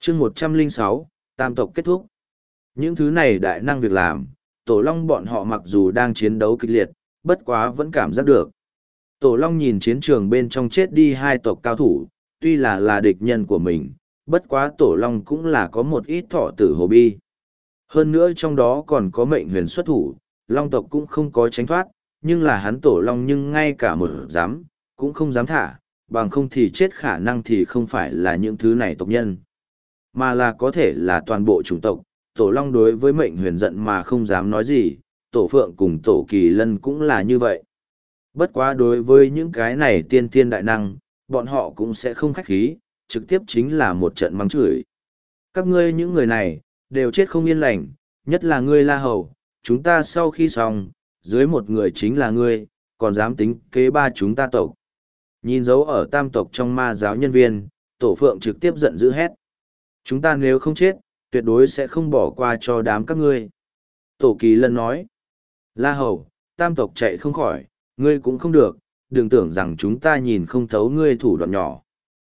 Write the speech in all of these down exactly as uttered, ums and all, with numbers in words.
chương một trăm lẻ sáu, tam tộc kết thúc. Những thứ này đại năng việc làm, Tổ Long bọn họ mặc dù đang chiến đấu kịch liệt, bất quá vẫn cảm giác được. Tổ Long nhìn chiến trường bên trong chết đi hai tộc cao thủ, tuy là là địch nhân của mình, bất quá Tổ Long cũng là có một ít thọ tử hồ bi. Hơn nữa trong đó còn có mệnh huyền xuất thủ, Long tộc cũng không có tránh thoát, nhưng là hắn Tổ Long nhưng ngay cả một dám, cũng không dám thả, bằng không thì chết khả năng thì không phải là những thứ này tộc nhân, mà là có thể là toàn bộ chủng tộc. Tổ Long đối với mệnh huyền giận mà không dám nói gì, Tổ Phượng cùng Tổ Kỳ Lân cũng là như vậy. Bất quá đối với những cái này tiên tiên đại năng, bọn họ cũng sẽ không khách khí, trực tiếp chính là một trận mắng chửi. Các ngươi những người này, đều chết không yên lành, nhất là ngươi La Hầu, chúng ta sau khi xong, dưới một người chính là ngươi, còn dám tính kế ba chúng ta tộc. Nhìn dấu ở tam tộc trong ma giáo nhân viên, Tổ Phượng trực tiếp giận dữ hét. Chúng ta nếu không chết, tuyệt đối sẽ không bỏ qua cho đám các ngươi. Tổ Kỳ Lân nói. La Hầu, tam tộc chạy không khỏi, ngươi cũng không được, đừng tưởng rằng chúng ta nhìn không thấu ngươi thủ đoạn nhỏ.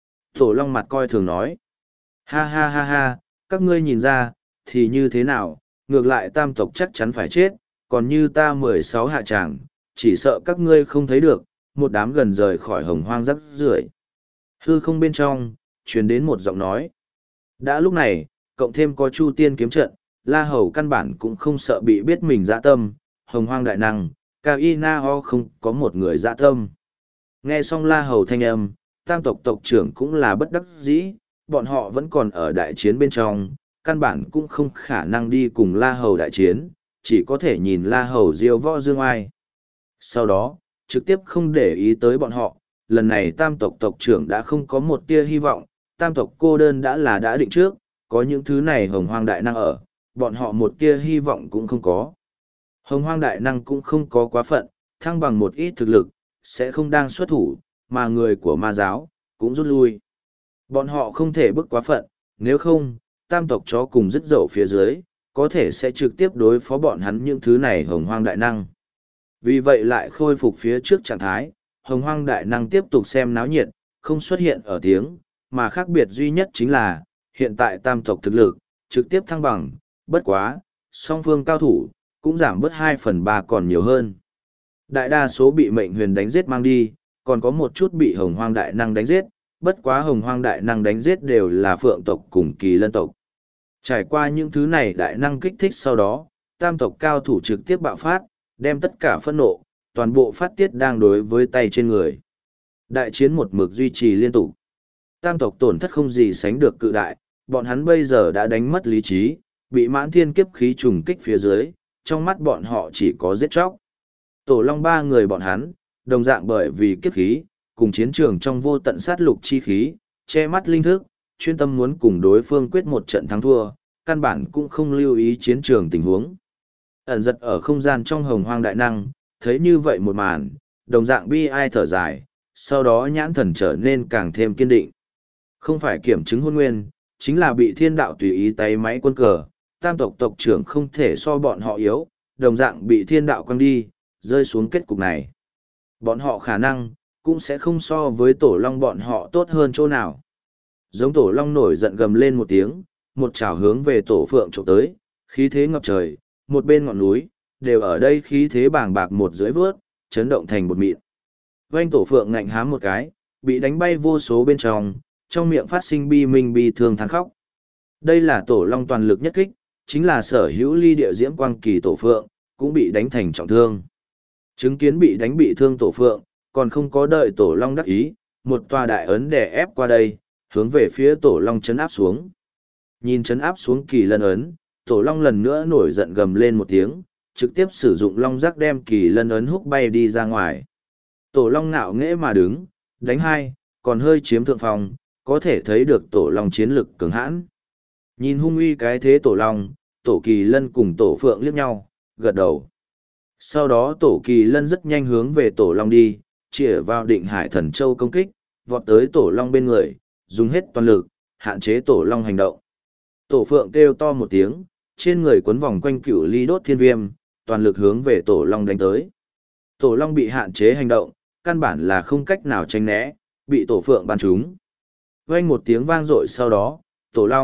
Tổ Long mặt coi thường nói. Ha ha ha ha, các ngươi nhìn ra, thì như thế nào, ngược lại tam tộc chắc chắn phải chết, còn như ta mười sáu hạ tràng, chỉ sợ các ngươi không thấy được, một đám gần rời khỏi hồng hoang rắc rưởi. Hư không bên trong, truyền đến một giọng nói. Đã lúc này, cộng thêm có Chu Tiên kiếm trận, La Hầu căn bản cũng không sợ bị biết mình dã tâm, hồng hoang đại năng, Cao Y Na Ho không có một người dã tâm. Nghe xong La Hầu thanh âm, tam tộc tộc trưởng cũng là bất đắc dĩ, bọn họ vẫn còn ở đại chiến bên trong, căn bản cũng không khả năng đi cùng La Hầu đại chiến, chỉ có thể nhìn La Hầu diêu võ dương ai. Sau đó, trực tiếp không để ý tới bọn họ, lần này tam tộc tộc trưởng đã không có một tia hy vọng, tam tộc cô đơn đã là đã định trước, có những thứ này hồng hoang đại năng ở, bọn họ một tia hy vọng cũng không có. Hồng hoang đại năng cũng không có quá phận, thăng bằng một ít thực lực, sẽ không đang xuất thủ, mà người của ma giáo, cũng rút lui. Bọn họ không thể bức quá phận, nếu không, tam tộc chó cùng dứt dậu phía dưới, có thể sẽ trực tiếp đối phó bọn hắn những thứ này hồng hoang đại năng. Vì vậy lại khôi phục phía trước trạng thái, hồng hoang đại năng tiếp tục xem náo nhiệt, không xuất hiện ở tiếng, mà khác biệt duy nhất chính là, hiện tại tam tộc thực lực, trực tiếp thăng bằng, bất quá, song phương cao thủ, cũng giảm bớt hai phần ba còn nhiều hơn. Đại đa số bị mệnh huyền đánh giết mang đi, còn có một chút bị hồng hoang đại năng đánh giết, bất quá hồng hoang đại năng đánh giết đều là phượng tộc cùng kỳ lân tộc. Trải qua những thứ này đại năng kích thích sau đó, tam tộc cao thủ trực tiếp bạo phát, đem tất cả phẫn nộ, toàn bộ phát tiết đang đối với tay trên người. Đại chiến một mực duy trì liên tục. Tam tộc tổn thất không gì sánh được cự đại, bọn hắn bây giờ đã đánh mất lý trí, bị mãn thiên kiếp khí trùng kích phía dưới, trong mắt bọn họ chỉ có giết chóc. Tổ Long ba người bọn hắn, đồng dạng bởi vì kiếp khí, cùng chiến trường trong vô tận sát lục chi khí, che mắt linh thức, chuyên tâm muốn cùng đối phương quyết một trận thắng thua, căn bản cũng không lưu ý chiến trường tình huống. Ẩn giật ở không gian trong hồng hoang đại năng, thấy như vậy một màn, đồng dạng bi ai thở dài, sau đó nhãn thần trở nên càng thêm kiên định. Không phải kiểm chứng hôn nguyên, chính là bị thiên đạo tùy ý tay máy quân cờ, tam tộc tộc trưởng không thể so bọn họ yếu, đồng dạng bị thiên đạo quăng đi, rơi xuống kết cục này. Bọn họ khả năng, cũng sẽ không so với tổ long bọn họ tốt hơn chỗ nào. Giống tổ long nổi giận gầm lên một tiếng, một chảo hướng về tổ phượng trộm tới, khí thế ngập trời, một bên ngọn núi, đều ở đây khí thế bàng bạc một dưới vớt, chấn động thành một mịn. Vanh tổ phượng ngạnh hám một cái, bị đánh bay vô số bên trong, trong miệng phát sinh bi minh bi thương than khóc. Đây là tổ long toàn lực nhất kích, chính là sở hữu ly địa diễm quang kỳ tổ phượng, cũng bị đánh thành trọng thương. Chứng kiến bị đánh bị thương tổ phượng, còn không có đợi tổ long đắc ý, một tòa đại ấn đè ép qua đây, hướng về phía tổ long chấn áp xuống. Nhìn chấn áp xuống kỳ lân ấn, tổ long lần nữa nổi giận gầm lên một tiếng, trực tiếp sử dụng long giác đem kỳ lân ấn húc bay đi ra ngoài. Tổ long ngạo nghễ mà đứng, đánh hai, còn hơi chiếm thượng phòng, có thể thấy được tổ long chiến lực cường hãn. Nhìn hung uy cái thế tổ long, tổ kỳ lân cùng tổ phượng liếc nhau, gật đầu. Sau đó tổ kỳ lân rất nhanh hướng về tổ long đi, chĩa vào định hải thần châu công kích, vọt tới tổ long bên người, dùng hết toàn lực, hạn chế tổ long hành động. Tổ phượng kêu to một tiếng, trên người quấn vòng quanh cửu ly đốt thiên viêm, toàn lực hướng về tổ long đánh tới. Tổ long bị hạn chế hành động, căn bản là không cách nào tránh né, bị tổ phượng bắn trúng. Vang một tiếng vang dội sau đó, tổ long,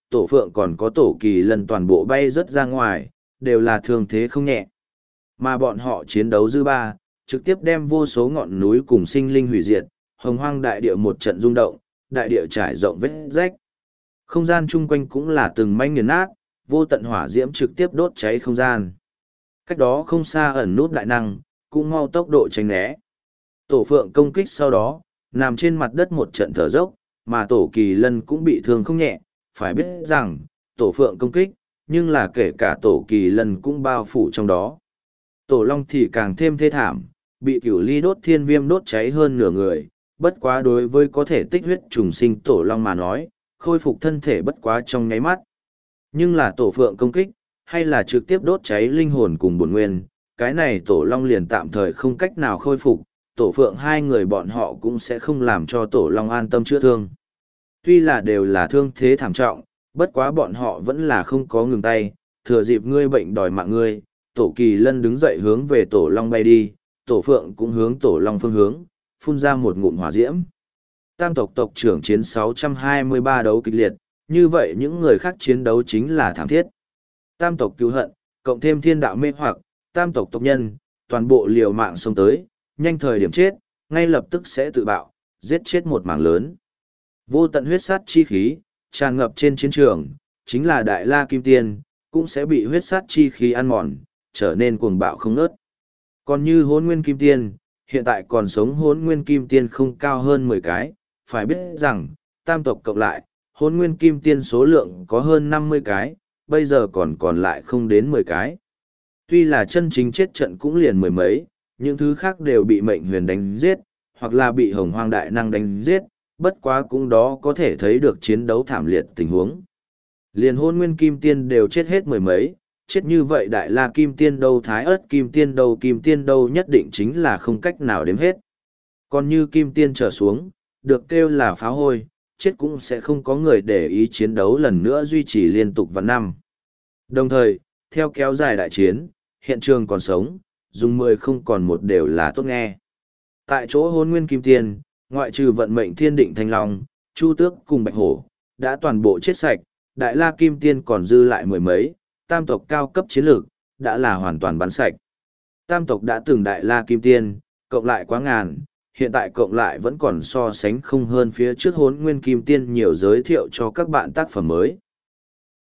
tổ phượng còn có tổ kỳ lân toàn bộ bay rớt ra ngoài, đều là thương thế không nhẹ. Mà bọn họ chiến đấu dư ba, trực tiếp đem vô số ngọn núi cùng sinh linh hủy diệt, hồng hoang đại địa một trận rung động, đại địa trải rộng vết rách. Không gian chung quanh cũng là từng manh nghiền nát, vô tận hỏa diễm trực tiếp đốt cháy không gian. Cách đó không xa ẩn nút đại năng, cũng mau tốc độ tránh né. Tổ phượng công kích sau đó, nằm trên mặt đất một trận thở dốc, mà tổ kỳ lân cũng bị thương không nhẹ, phải biết rằng, tổ phượng công kích, nhưng là kể cả tổ kỳ lân cũng bao phủ trong đó. Tổ long thì càng thêm thê thảm, bị cửu ly đốt thiên viêm đốt cháy hơn nửa người, bất quá đối với có thể tích huyết trùng sinh tổ long mà nói, khôi phục thân thể bất quá trong nháy mắt. Nhưng là tổ phượng công kích, hay là trực tiếp đốt cháy linh hồn cùng bổn nguyên, cái này tổ long liền tạm thời không cách nào khôi phục, tổ phượng hai người bọn họ cũng sẽ không làm cho tổ long an tâm chữa thương. Tuy là đều là thương thế thảm trọng, bất quá bọn họ vẫn là không có ngừng tay, thừa dịp ngươi bệnh đòi mạng ngươi, tổ kỳ lân đứng dậy hướng về tổ long bay đi, tổ phượng cũng hướng tổ long phương hướng, phun ra một ngụm hỏa diễm. Tam tộc tộc trưởng chiến sáu trăm hai mươi ba đấu kịch liệt, như vậy những người khác chiến đấu chính là thảm thiết. Tam tộc cứu hận, cộng thêm thiên đạo mê hoặc, tam tộc tộc nhân, toàn bộ liều mạng xông tới, nhanh thời điểm chết, ngay lập tức sẽ tự bạo, giết chết một mảng lớn. Vô tận huyết sát chi khí, tràn ngập trên chiến trường, chính là Đại La Kim Tiên, cũng sẽ bị huyết sát chi khí ăn mòn, trở nên cuồng bạo không ngớt. Còn như Hỗn Nguyên Kim Tiên, hiện tại còn sống Hỗn Nguyên Kim Tiên không cao hơn mười cái, phải biết rằng, tam tộc cộng lại, Hỗn Nguyên Kim Tiên số lượng có hơn năm mươi cái, bây giờ còn còn lại không đến mười cái. Tuy là chân chính chết trận cũng liền mười mấy, những thứ khác đều bị mệnh huyền đánh giết, hoặc là bị hồng hoang đại năng đánh giết, bất quá cũng đó có thể thấy được chiến đấu thảm liệt tình huống. Liền Hôn Nguyên Kim Tiên đều chết hết mười mấy, chết như vậy Đại La Kim Tiên đâu, Thái Ất Kim Tiên đâu, Kim Tiên đâu nhất định chính là không cách nào đếm hết. Còn như Kim Tiên trở xuống, được kêu là phá hôi, chết cũng sẽ không có người để ý chiến đấu lần nữa duy trì liên tục vào năm. Đồng thời, theo kéo dài đại chiến, hiện trường còn sống, dùng mười không còn một đều là tốt nghe. Tại chỗ Hôn Nguyên Kim Tiên, ngoại trừ vận mệnh thiên định thanh long, chu tước cùng bạch hổ, đã toàn bộ chết sạch, Đại La Kim Tiên còn dư lại mười mấy, tam tộc cao cấp chiến lược, đã là hoàn toàn bắn sạch. Tam tộc đã từng Đại La Kim Tiên, cộng lại quá ngàn, hiện tại cộng lại vẫn còn so sánh không hơn phía trước Hỗn Nguyên Kim Tiên nhiều, giới thiệu cho các bạn tác phẩm mới.